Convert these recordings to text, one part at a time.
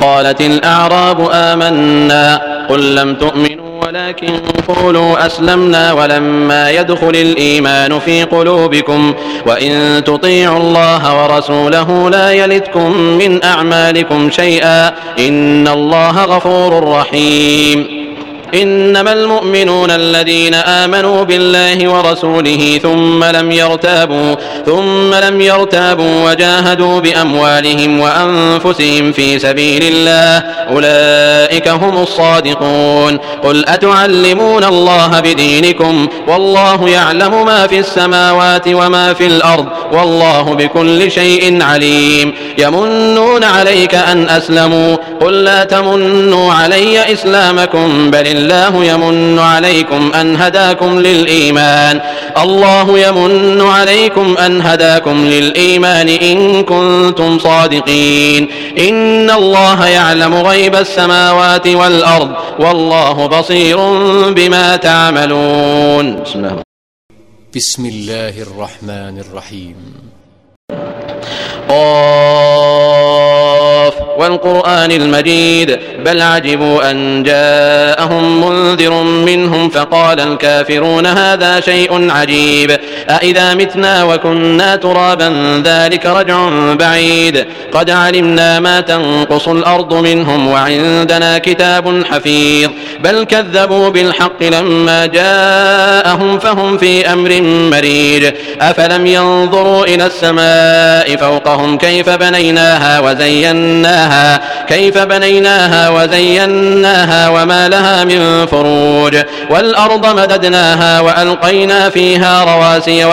قالت الأعراب آمنا قل لم تؤمنوا ولكن قولوا أسلمنا ولما يدخل الإيمان في قلوبكم وإن تطيعوا الله ورسوله لا يلتكم من أعمالكم شيئا إن الله غفور رحيم. إنما المؤمنون الذين آمنوا بالله ورسوله ثم لم يرتابوا وجاهدوا بأموالهم وأنفسهم في سبيل الله أولئك هم الصادقون. قل أتعلمون الله بدينكم والله يعلم ما في السماوات وما في الأرض والله بكل شيء عليم. يمنون عليك أن أسلموا قل لا تمنوا علي إسلامكم بل الله يمن عليكم أن هداكم للإيمان إن كنتم صادقين. إن الله يعلم غيب السماوات والأرض والله بصير بما تعملون. بسم الله الرحمن الرحيم. قاف والقرآن المجيد بل عجبوا أن جاءهم منذر منهم فقال الكافرون هذا شيء عجيب أإذا متنا وكنا ترابا ذلك رجع بعيد قد علمنا ما تنقص الأرض منهم وعندنا كتاب حفيظ بل كذبوا بالحق لما جاءهم فهم في أمر مريج أفلم ينظروا إلى السماء فوقهم كيف بنيناها وزيناها وما لها من فروج والأرض مددناها وألقينا فيها رواسي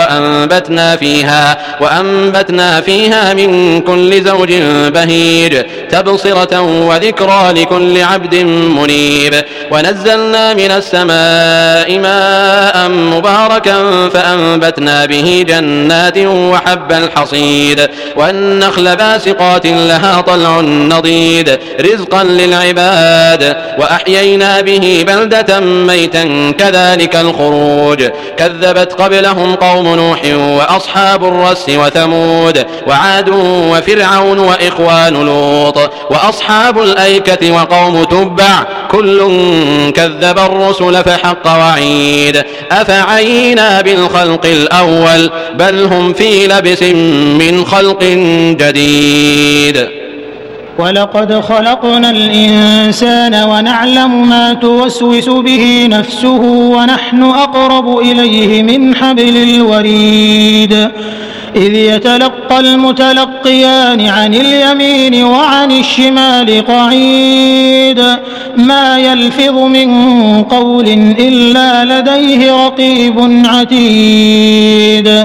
وأنبتنا فيها من كل زوج بهيج تبصرة وذكرى لكل عبد منيب ونزلنا من السماء ماء مباركا فأنبتنا به جنات وحب الحصيد والنخل باسقات لها طلع نضيد رزقا للعباد وأحيينا به بلدة ميتا كذلك الخروج كذبت قبلهم قوم نوح وأصحاب الرس وثمود وعاد وفرعون وإخوان لوط وأصحاب الأيكة وقوم تبع كل كذب الرسل فحق وعيد أفعينا بالخلق الأول بل هم في لبس من خلق جديد. ولقد خلقنا الإنسان ونعلم ما توسوس به نفسه ونحن أقرب إليه من حبل الوريد إذ يتلقى المتلقيان عن اليمين وعن الشمال قعيد ما يلفظ من قول إلا لديه رقيب عتيد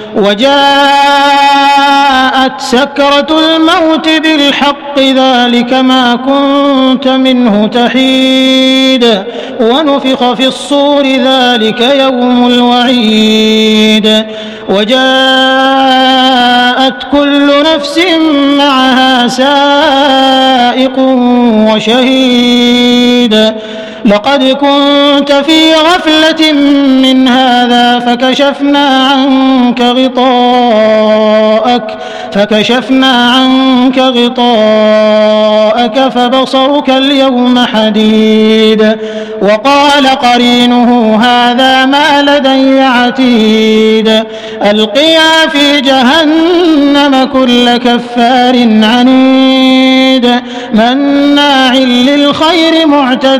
وجاءت سكرة الموت بالحق ذلك ما كنت منه تحيد ونفخ في الصور ذلك يوم الوعيد وجاءت كل نفس معها سائق وشهيد لقد كنت في غفلة من هذا فكشفنا عنك غطاءك فبصرك اليوم حديد وقال قرينه هذا ما لدي عتيد ألقيا في جهنم كل كفار عنيد مناع للخير معتد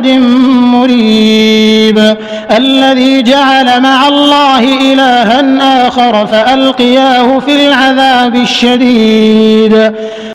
مريب الذي جعل مع الله إلها آخر فألقياه في العذاب الشديد